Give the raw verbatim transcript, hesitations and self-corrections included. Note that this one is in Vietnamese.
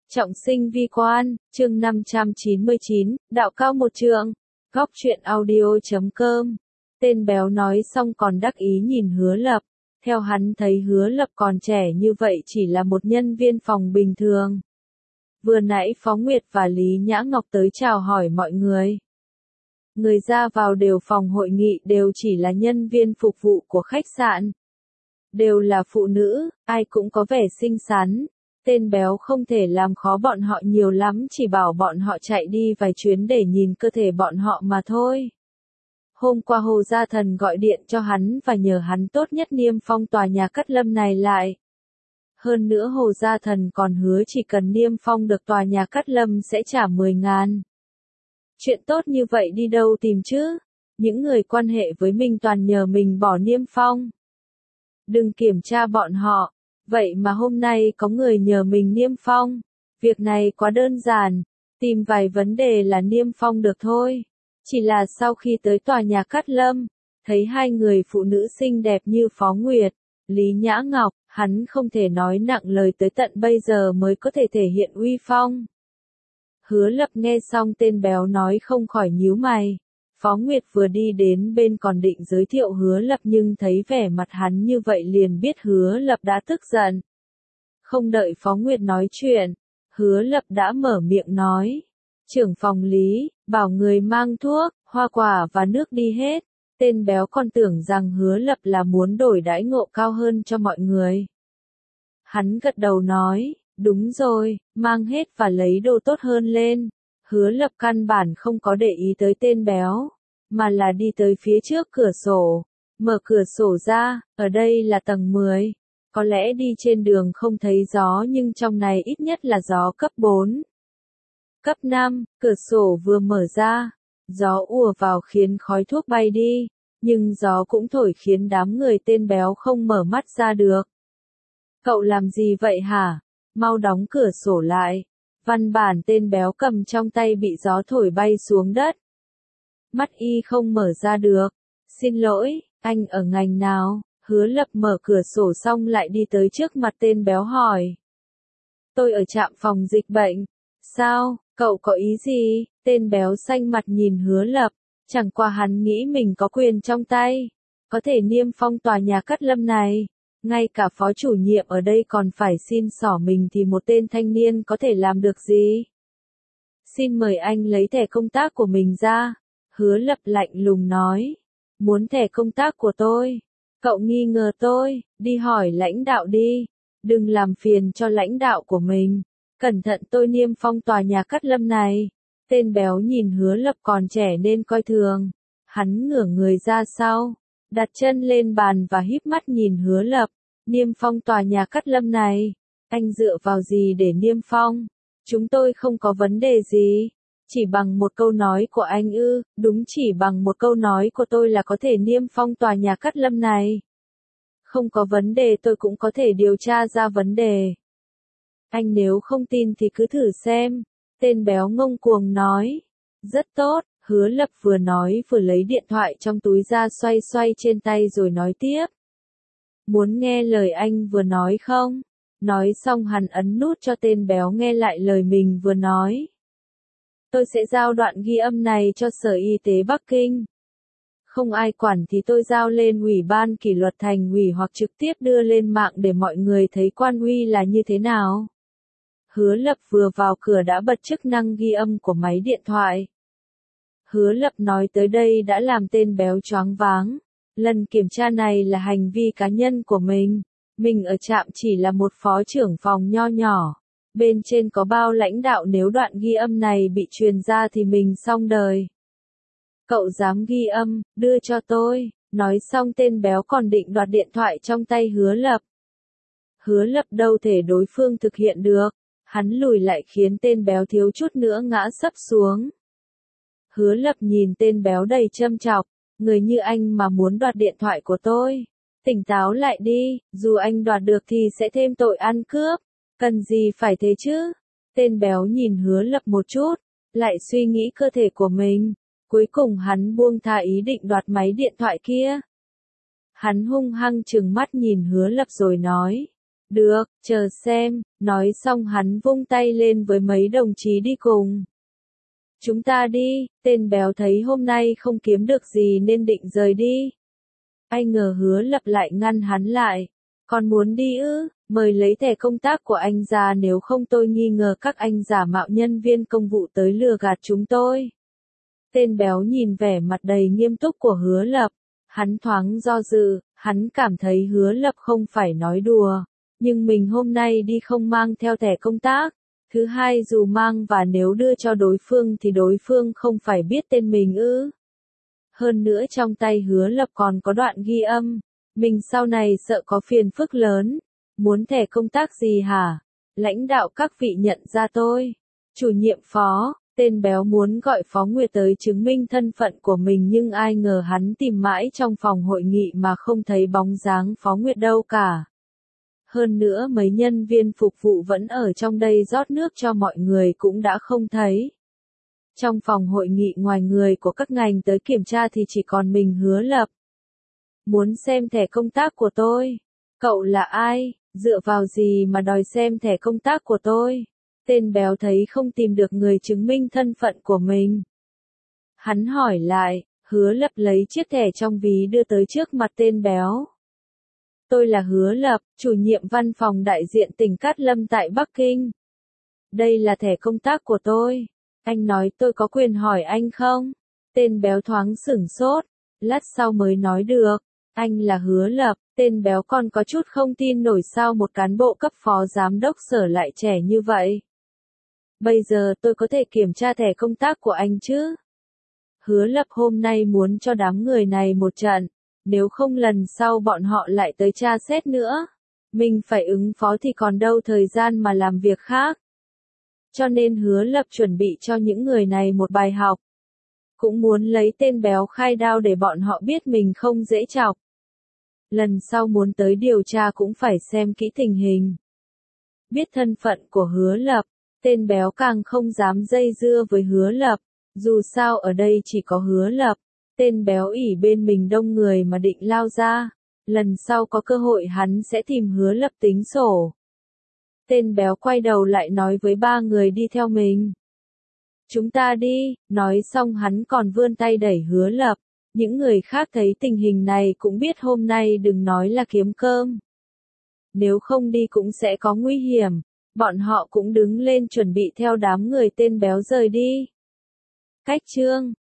Trọng sinh vi quan, chương năm trăm chín mươi chín, đạo cao một trượng. Góc truyện audio chấm com. Tên béo nói xong còn đắc ý nhìn Hứa Lập. Theo hắn thấy Hứa Lập còn trẻ như vậy chỉ là một nhân viên phòng bình thường. Vừa nãy Phó Nguyệt và Lý Nhã Ngọc tới chào hỏi mọi người. Người ra vào đều phòng hội nghị đều chỉ là nhân viên phục vụ của khách sạn. Đều là phụ nữ, ai cũng có vẻ xinh xắn. Tên béo không thể làm khó bọn họ nhiều lắm, chỉ bảo bọn họ chạy đi vài chuyến để nhìn cơ thể bọn họ mà thôi. Hôm qua Hồ Gia Thần gọi điện cho hắn và nhờ hắn tốt nhất niêm phong tòa nhà Cát Lâm này lại. Hơn nữa Hồ Gia Thần còn hứa chỉ cần niêm phong được tòa nhà Cát Lâm sẽ trả mười ngàn. Chuyện tốt như vậy đi đâu tìm chứ? Những người quan hệ với mình toàn nhờ mình bỏ niêm phong. Đừng kiểm tra bọn họ. Vậy mà hôm nay có người nhờ mình niêm phong. Việc này quá đơn giản. Tìm vài vấn đề là niêm phong được thôi. Chỉ là sau khi tới tòa nhà Cát Lâm, thấy hai người phụ nữ xinh đẹp như Phó Nguyệt, Lý Nhã Ngọc, hắn không thể nói nặng lời tới tận bây giờ mới có thể thể hiện uy phong. Hứa Lập nghe xong tên béo nói không khỏi nhíu mày. Phó Nguyệt vừa đi đến bên còn định giới thiệu Hứa Lập nhưng thấy vẻ mặt hắn như vậy liền biết Hứa Lập đã tức giận. Không đợi Phó Nguyệt nói chuyện, Hứa Lập đã mở miệng nói. Trưởng phòng Lý, bảo người mang thuốc, hoa quả và nước đi hết. Tên béo còn tưởng rằng Hứa Lập là muốn đổi đãi ngộ cao hơn cho mọi người. Hắn gật đầu nói, đúng rồi, mang hết và lấy đồ tốt hơn lên. Hứa Lập căn bản không có để ý tới tên béo, mà là đi tới phía trước cửa sổ, mở cửa sổ ra, ở đây là tầng mười. Có lẽ đi trên đường không thấy gió nhưng trong này ít nhất là gió cấp bốn. Cấp năm, cửa sổ vừa mở ra, gió ùa vào khiến khói thuốc bay đi, nhưng gió cũng thổi khiến đám người tên béo không mở mắt ra được. Cậu làm gì vậy hả? Mau đóng cửa sổ lại. Văn bản tên béo cầm trong tay bị gió thổi bay xuống đất. Mắt y không mở ra được. Xin lỗi, anh ở ngành nào? Hứa Lập mở cửa sổ xong lại đi tới trước mặt tên béo hỏi. Tôi ở trạm phòng dịch bệnh. Sao, cậu có ý gì? Tên béo xanh mặt nhìn Hứa Lập. Chẳng qua hắn nghĩ mình có quyền trong tay. Có thể niêm phong tòa nhà Cát Lâm này. Ngay cả phó chủ nhiệm ở đây còn phải xin xỏ mình thì một tên thanh niên có thể làm được gì? Xin mời anh lấy thẻ công tác của mình ra. Hứa Lập lạnh lùng nói. Muốn thẻ công tác của tôi? Cậu nghi ngờ tôi, đi hỏi lãnh đạo đi. Đừng làm phiền cho lãnh đạo của mình. Cẩn thận tôi niêm phong tòa nhà Cát Lâm này. Tên béo nhìn Hứa Lập còn trẻ nên coi thường. Hắn ngửa người ra sau, đặt chân lên bàn và híp mắt nhìn Hứa Lập. Niêm phong tòa nhà Cát Lâm này. Anh dựa vào gì để niêm phong? Chúng tôi không có vấn đề gì. Chỉ bằng một câu nói của anh ư? Đúng, chỉ bằng một câu nói của tôi là có thể niêm phong tòa nhà Cát Lâm này. Không có vấn đề, tôi cũng có thể điều tra ra vấn đề. Anh nếu không tin thì cứ thử xem. Tên béo ngông cuồng nói. Rất tốt. Hứa Lập vừa nói vừa lấy điện thoại trong túi ra xoay xoay trên tay rồi nói tiếp. Muốn nghe lời anh vừa nói không? Nói xong hắn ấn nút cho tên béo nghe lại lời mình vừa nói. Tôi sẽ giao đoạn ghi âm này cho Sở Y tế Bắc Kinh. Không ai quản thì tôi giao lên Ủy ban kỷ luật thành ủy hoặc trực tiếp đưa lên mạng để mọi người thấy quan uy là như thế nào. Hứa Lập vừa vào cửa đã bật chức năng ghi âm của máy điện thoại. Hứa Lập nói tới đây đã làm tên béo choáng váng. Lần kiểm tra này là hành vi cá nhân của mình. Mình ở trạm chỉ là một phó trưởng phòng nho nhỏ. Bên trên có bao lãnh đạo, nếu đoạn ghi âm này bị truyền ra thì mình xong đời. Cậu dám ghi âm, đưa cho tôi. Nói xong tên béo còn định đoạt điện thoại trong tay Hứa Lập. Hứa Lập đâu thể đối phương thực hiện được. Hắn lùi lại khiến tên béo thiếu chút nữa ngã sấp xuống. Hứa Lập nhìn tên béo đầy châm chọc. Người như anh mà muốn đoạt điện thoại của tôi. Tỉnh táo lại đi, dù anh đoạt được thì sẽ thêm tội ăn cướp. Cần gì phải thế chứ? Tên béo nhìn Hứa Lập một chút, lại suy nghĩ cơ thể của mình. Cuối cùng hắn buông tha ý định đoạt máy điện thoại kia. Hắn hung hăng trừng mắt nhìn Hứa Lập rồi nói. Được, chờ xem, nói xong hắn vung tay lên với mấy đồng chí đi cùng. Chúng ta đi, tên béo thấy hôm nay không kiếm được gì nên định rời đi. Ai ngờ Hứa Lập lại ngăn hắn lại. Còn muốn đi ư, mời lấy thẻ công tác của anh ra, nếu không tôi nghi ngờ các anh giả mạo nhân viên công vụ tới lừa gạt chúng tôi. Tên béo nhìn vẻ mặt đầy nghiêm túc của Hứa Lập. Hắn thoáng do dự, hắn cảm thấy Hứa Lập không phải nói đùa. Nhưng mình hôm nay đi không mang theo thẻ công tác. Thứ hai, dù mang và nếu đưa cho đối phương thì đối phương không phải biết tên mình ư. Hơn nữa trong tay Hứa Lập còn có đoạn ghi âm. Mình sau này sợ có phiền phức lớn. Muốn thẻ công tác gì hả? Lãnh đạo các vị nhận ra tôi. Chủ nhiệm Phó, tên béo muốn gọi Phó Nguyệt tới chứng minh thân phận của mình, nhưng ai ngờ hắn tìm mãi trong phòng hội nghị mà không thấy bóng dáng Phó Nguyệt đâu cả. Hơn nữa mấy nhân viên phục vụ vẫn ở trong đây rót nước cho mọi người cũng đã không thấy. Trong phòng hội nghị ngoài người của các ngành tới kiểm tra thì chỉ còn mình Hứa Lập. Muốn xem thẻ công tác của tôi? Cậu là ai? Dựa vào gì mà đòi xem thẻ công tác của tôi? Tên béo thấy không tìm được người chứng minh thân phận của mình. Hắn hỏi lại, Hứa Lập lấy chiếc thẻ trong ví đưa tới trước mặt tên béo. Tôi là Hứa Lập, chủ nhiệm văn phòng đại diện tỉnh Cát Lâm tại Bắc Kinh. Đây là thẻ công tác của tôi. Anh nói tôi có quyền hỏi anh không? Tên béo thoáng sửng sốt, lát sau mới nói được. Anh là Hứa Lập. Tên béo còn có chút không tin nổi sao một cán bộ cấp phó giám đốc sở lại trẻ như vậy. Bây giờ tôi có thể kiểm tra thẻ công tác của anh chứ? Hứa Lập hôm nay muốn cho đám người này một trận. Nếu không lần sau bọn họ lại tới tra xét nữa. Mình phải ứng phó thì còn đâu thời gian mà làm việc khác. Cho nên Hứa Lập chuẩn bị cho những người này một bài học. Cũng muốn lấy tên béo khai đao để bọn họ biết mình không dễ chọc. Lần sau muốn tới điều tra cũng phải xem kỹ tình hình. Biết thân phận của Hứa Lập, tên béo càng không dám dây dưa với Hứa Lập. Dù sao ở đây chỉ có Hứa Lập. Tên béo ỉ bên mình đông người mà định lao ra. Lần sau có cơ hội hắn sẽ tìm Hứa Lập tính sổ. Tên béo quay đầu lại nói với ba người đi theo mình. Chúng ta đi, nói xong hắn còn vươn tay đẩy Hứa Lập. Những người khác thấy tình hình này cũng biết hôm nay đừng nói là kiếm cơm. Nếu không đi cũng sẽ có nguy hiểm. Bọn họ cũng đứng lên chuẩn bị theo đám người tên béo rời đi. Cách chương